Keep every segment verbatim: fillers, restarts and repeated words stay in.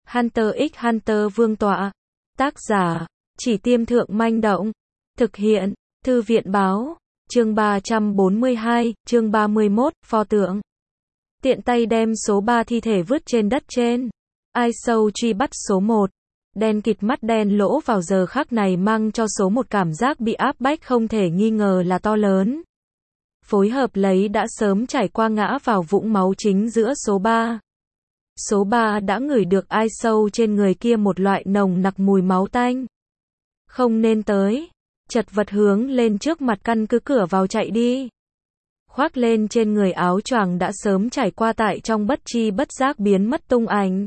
Hunter x Hunter Vương tọa. Tác giả, Chỉ Tiêm Thượng Manh Động. Thực hiện, Thư viện báo. Chương ba trăm bốn mươi hai, chương ba mươi mốt, pho tượng. Tiện tay đem số ba thi thể vứt trên đất trên. Ai sâu truy bắt số một. Đen kịt mắt đen lỗ vào giờ khắc này mang cho số một cảm giác bị áp bách không thể nghi ngờ là to lớn. Phối hợp lấy đã sớm trải qua ngã vào vũng máu chính giữa số ba. Số ba đã ngửi được ai sâu trên người kia một loại nồng nặc mùi máu tanh. Không nên tới. Chật vật hướng lên trước mặt căn cứ cửa vào chạy đi. Khoác lên trên người áo choàng đã sớm trải qua tại trong bất chi bất giác biến mất tung ảnh.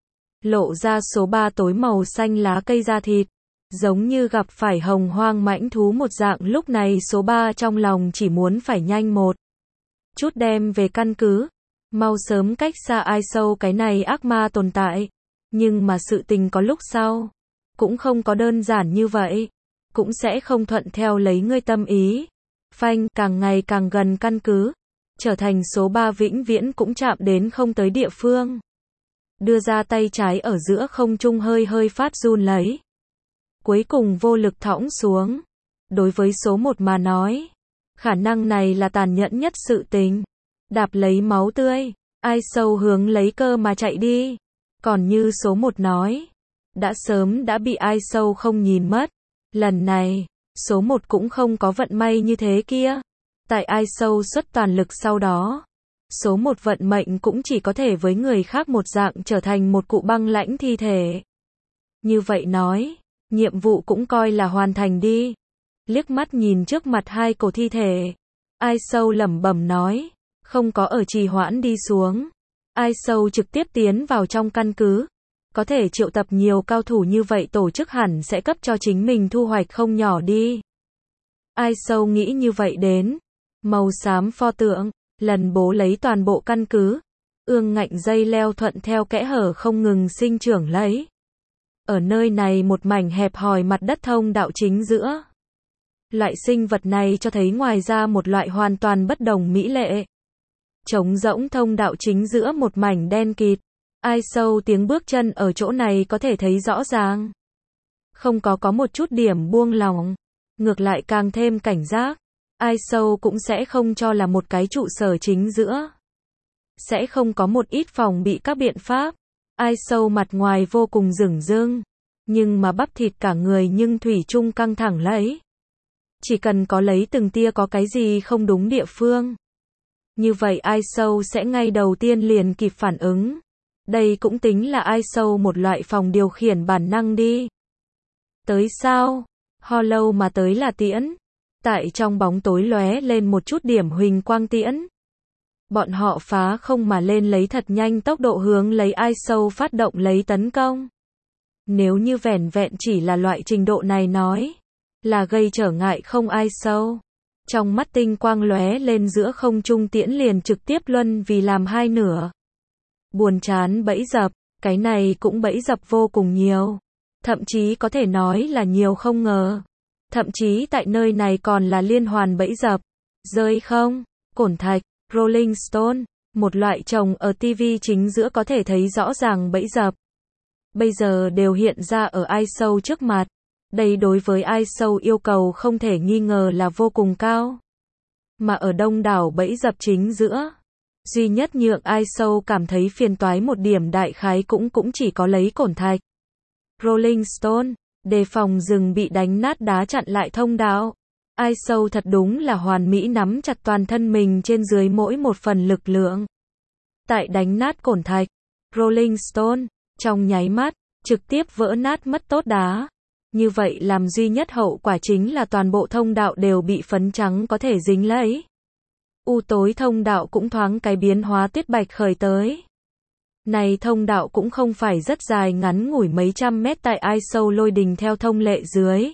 Lộ ra số ba tối màu xanh lá cây da thịt. Giống như gặp phải hồng hoang mãnh thú một dạng, lúc này số ba trong lòng chỉ muốn phải nhanh một chút đem về căn cứ. Mau sớm cách xa ai sâu cái này ác ma tồn tại. Nhưng mà sự tình có lúc sau. Cũng không có đơn giản như vậy. Cũng sẽ không thuận theo lấy ngươi tâm ý. Phanh, càng ngày càng gần căn cứ. Trở thành số ba vĩnh viễn cũng chạm đến không tới địa phương. Đưa ra tay trái ở giữa không trung hơi hơi phát run lấy. Cuối cùng vô lực thõng xuống. Đối với số một mà nói. Khả năng này là tàn nhẫn nhất sự tình. Đạp lấy máu tươi. Ai sâu hướng lấy cơ mà chạy đi. Còn như số một nói. Đã sớm đã bị ai sâu không nhìn mất. Lần này, số một cũng không có vận may như thế kia. Tại ai sâu xuất toàn lực sau đó. Số một vận mệnh cũng chỉ có thể với người khác một dạng trở thành một cụ băng lãnh thi thể. Như vậy nói, nhiệm vụ cũng coi là hoàn thành đi. Liếc mắt nhìn trước mặt hai cổ thi thể. Ai sâu lẩm bẩm nói, không có ở trì hoãn đi xuống. Ai sâu trực tiếp tiến vào trong căn cứ. Có thể triệu tập nhiều cao thủ như vậy tổ chức hẳn sẽ cấp cho chính mình thu hoạch không nhỏ đi. Ai sâu nghĩ như vậy đến. Màu xám pho tượng, lần bố lấy toàn bộ căn cứ. Ương ngạnh dây leo thuận theo kẽ hở không ngừng sinh trưởng lấy. Ở nơi này một mảnh hẹp hòi mặt đất thông đạo chính giữa. Loại sinh vật này cho thấy ngoài ra một loại hoàn toàn bất đồng mỹ lệ. Trống rỗng thông đạo chính giữa một mảnh đen kịt. Ai sâu tiếng bước chân ở chỗ này có thể thấy rõ ràng. Không có có một chút điểm buông lỏng. Ngược lại càng thêm cảnh giác. Ai sâu cũng sẽ không cho là một cái trụ sở chính giữa. Sẽ không có một ít phòng bị các biện pháp. Ai sâu mặt ngoài vô cùng rừng rưng. Nhưng mà bắp thịt cả người nhưng thủy chung căng thẳng lấy. Chỉ cần có lấy từng tia có cái gì không đúng địa phương. Như vậy ai sâu sẽ ngay đầu tiên liền kịp phản ứng. Đây cũng tính là ai sâu một loại phòng điều khiển bản năng đi. Tới sao? Ho lâu mà tới là tiễn. Tại trong bóng tối lóe lên một chút điểm huỳnh quang tiễn. Bọn họ phá không mà lên lấy thật nhanh tốc độ hướng lấy ai sâu phát động lấy tấn công. Nếu như vẻn vẹn chỉ là loại trình độ này nói. Là gây trở ngại không ai sâu. Trong mắt tinh quang lóe lên giữa không trung tiễn liền trực tiếp luân vì làm hai nửa. Buồn chán bẫy dập, cái này cũng bẫy dập vô cùng nhiều. Thậm chí có thể nói là nhiều không ngờ. Thậm chí tại nơi này còn là liên hoàn bẫy dập. Rơi không? Cổn thạch, Rolling Stone, một loại trồng ở ti vi chính giữa có thể thấy rõ ràng bẫy dập. Bây giờ đều hiện ra ở ai sâu trước mặt. Đây đối với ai sâu yêu cầu không thể nghi ngờ là vô cùng cao. Mà ở đông đảo bẫy dập chính giữa. Duy nhất nhượng ai sâu cảm thấy phiền toái một điểm đại khái cũng cũng chỉ có lấy cổn thạch. Rolling Stone, đề phòng rừng bị đánh nát đá chặn lại thông đạo. Ai sâu thật đúng là hoàn mỹ nắm chặt toàn thân mình trên dưới mỗi một phần lực lượng. Tại đánh nát cổn thạch, Rolling Stone, trong nháy mắt, trực tiếp vỡ nát mất tốt đá. Như vậy làm duy nhất hậu quả chính là toàn bộ thông đạo đều bị phấn trắng có thể dính lấy. U tối thông đạo cũng thoáng cái biến hóa tuyết bạch khởi tới. Này thông đạo cũng không phải rất dài, ngắn ngủi mấy trăm mét tại ai sâu lôi đình theo thông lệ dưới.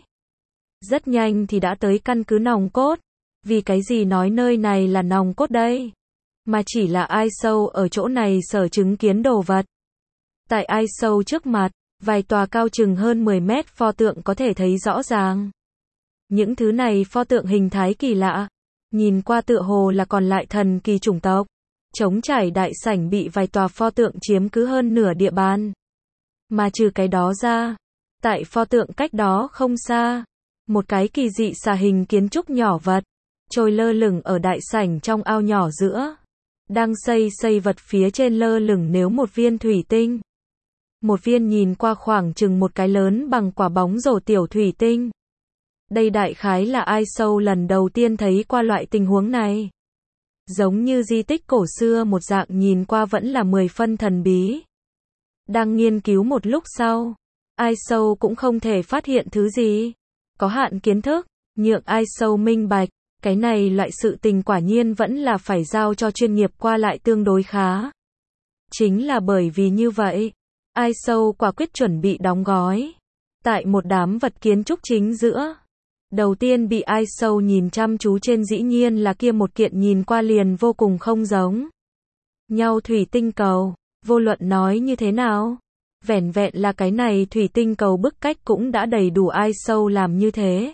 Rất nhanh thì đã tới căn cứ nòng cốt. Vì cái gì nói nơi này là nòng cốt đây? Mà chỉ là ai sâu ở chỗ này sở chứng kiến đồ vật. Tại ai sâu trước mặt, vài tòa cao chừng hơn mười mét pho tượng có thể thấy rõ ràng. Những thứ này pho tượng hình thái kỳ lạ. Nhìn qua tựa hồ là còn lại thần kỳ chủng tộc. Trống trải đại sảnh bị vài tòa pho tượng chiếm cứ hơn nửa địa bàn. Mà trừ cái đó ra, tại pho tượng cách đó không xa, một cái kỳ dị xà hình kiến trúc nhỏ vật, trôi lơ lửng ở đại sảnh trong ao nhỏ giữa. Đang xây xây vật phía trên lơ lửng nếu một viên thủy tinh. Một viên nhìn qua khoảng chừng một cái lớn bằng quả bóng rổ tiểu thủy tinh. Đây đại khái là ai sâu lần đầu tiên thấy qua loại tình huống này. Giống như di tích cổ xưa một dạng nhìn qua vẫn là mười phân thần bí. Đang nghiên cứu một lúc sau, ai sâu cũng không thể phát hiện thứ gì. Có hạn kiến thức, nhượng ai sâu minh bạch, cái này loại sự tình quả nhiên vẫn là phải giao cho chuyên nghiệp qua lại tương đối khá. Chính là bởi vì như vậy, ai sâu quả quyết chuẩn bị đóng gói. Tại một đám vật kiến trúc chính giữa. Đầu tiên bị ai sâu nhìn chăm chú trên dĩ nhiên là kia một kiện nhìn qua liền vô cùng không giống nhau thủy tinh cầu. Vô luận nói như thế nào, vẻn vẹn là cái này thủy tinh cầu bức cách cũng đã đầy đủ ai sâu làm như thế.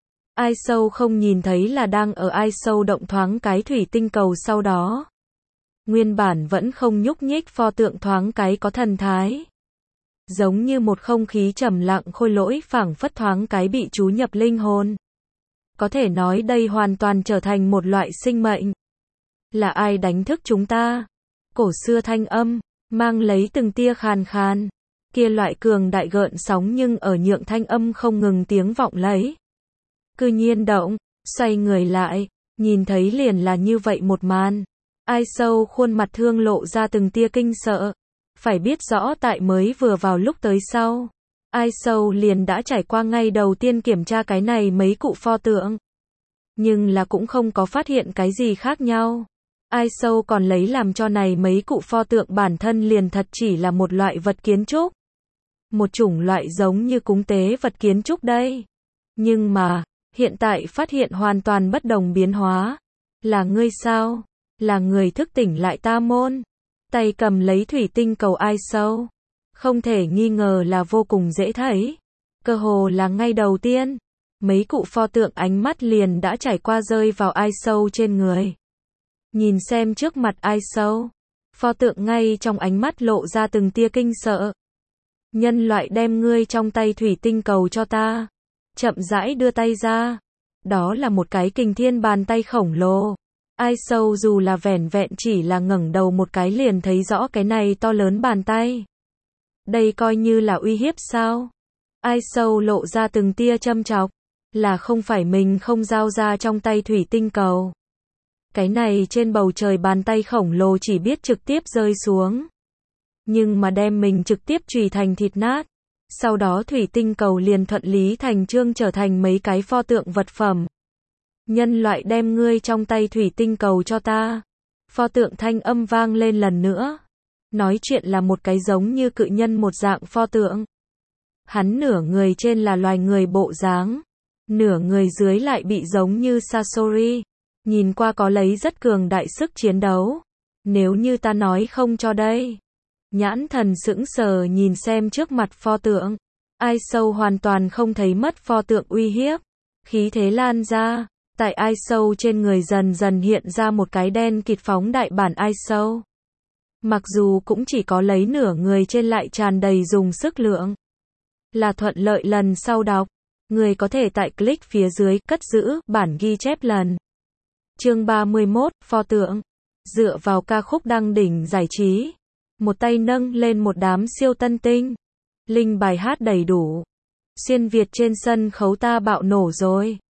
Ai sâu không nhìn thấy là đang ở ai sâu động thoáng cái thủy tinh cầu sau đó. Nguyên bản vẫn không nhúc nhích pho tượng thoáng cái có thần thái. Giống như một không khí trầm lặng khôi lỗi phảng phất thoáng cái bị chú nhập linh hồn. Có thể nói đây hoàn toàn trở thành một loại sinh mệnh. Là ai đánh thức chúng ta? Cổ xưa thanh âm, mang lấy từng tia khàn khàn. Kia loại cường đại gợn sóng nhưng ở nhượng thanh âm không ngừng tiếng vọng lấy. Cư nhiên động, xoay người lại, nhìn thấy liền là như vậy một màn. Ai sâu khuôn mặt thương lộ ra từng tia kinh sợ. Phải biết rõ tại mới vừa vào lúc tới sau. Ai sâu liền đã trải qua ngay đầu tiên kiểm tra cái này mấy cụ pho tượng. Nhưng là cũng không có phát hiện cái gì khác nhau. Ai sâu còn lấy làm cho này mấy cụ pho tượng bản thân liền thật chỉ là một loại vật kiến trúc. Một chủng loại giống như cúng tế vật kiến trúc đây. Nhưng mà, hiện tại phát hiện hoàn toàn bất đồng biến hóa. Là ngươi sao? Là người thức tỉnh lại ta môn. Tay cầm lấy thủy tinh cầu ai sâu. Không thể nghi ngờ là vô cùng dễ thấy. Cơ hồ là ngay đầu tiên. Mấy cụ pho tượng ánh mắt liền đã trải qua rơi vào ai sâu trên người. Nhìn xem trước mặt ai sâu. Pho tượng ngay trong ánh mắt lộ ra từng tia kinh sợ. Nhân loại đem ngươi trong tay thủy tinh cầu cho ta. Chậm rãi đưa tay ra. Đó là một cái kình thiên bàn tay khổng lồ. Ai sâu dù là vẻn vẹn chỉ là ngẩng đầu một cái liền thấy rõ cái này to lớn bàn tay. Đây coi như là uy hiếp sao? Ai sâu lộ ra từng tia châm chọc. Là không phải mình không giao ra trong tay thủy tinh cầu. Cái này trên bầu trời bàn tay khổng lồ chỉ biết trực tiếp rơi xuống. Nhưng mà đem mình trực tiếp chùy thành thịt nát. Sau đó thủy tinh cầu liền thuận lý thành chương trở thành mấy cái pho tượng vật phẩm. Nhân loại đem ngươi trong tay thủy tinh cầu cho ta. Pho tượng thanh âm vang lên lần nữa. Nói chuyện là một cái giống như cự nhân một dạng pho tượng. Hắn nửa người trên là loài người bộ dáng. Nửa người dưới lại bị giống như Sasori. Nhìn qua có lấy rất cường đại sức chiến đấu. Nếu như ta nói không cho đây. Nhãn thần sững sờ nhìn xem trước mặt pho tượng. Ai sâu hoàn toàn không thấy mất pho tượng uy hiếp. Khí thế lan ra. Tại ai sâu trên người dần dần hiện ra một cái đen kịt phóng đại bản ai sâu. Mặc dù cũng chỉ có lấy nửa người trên lại tràn đầy dùng sức lượng. Là thuận lợi lần sau đọc. Người có thể tại click phía dưới cất giữ bản ghi chép lần. Chương ba mươi mốt, pho tượng. Dựa vào ca khúc đăng đỉnh giải trí. Một tay nâng lên một đám siêu tân tinh. Linh bài hát đầy đủ. Xuyên Việt trên sân khấu ta bạo nổ rồi.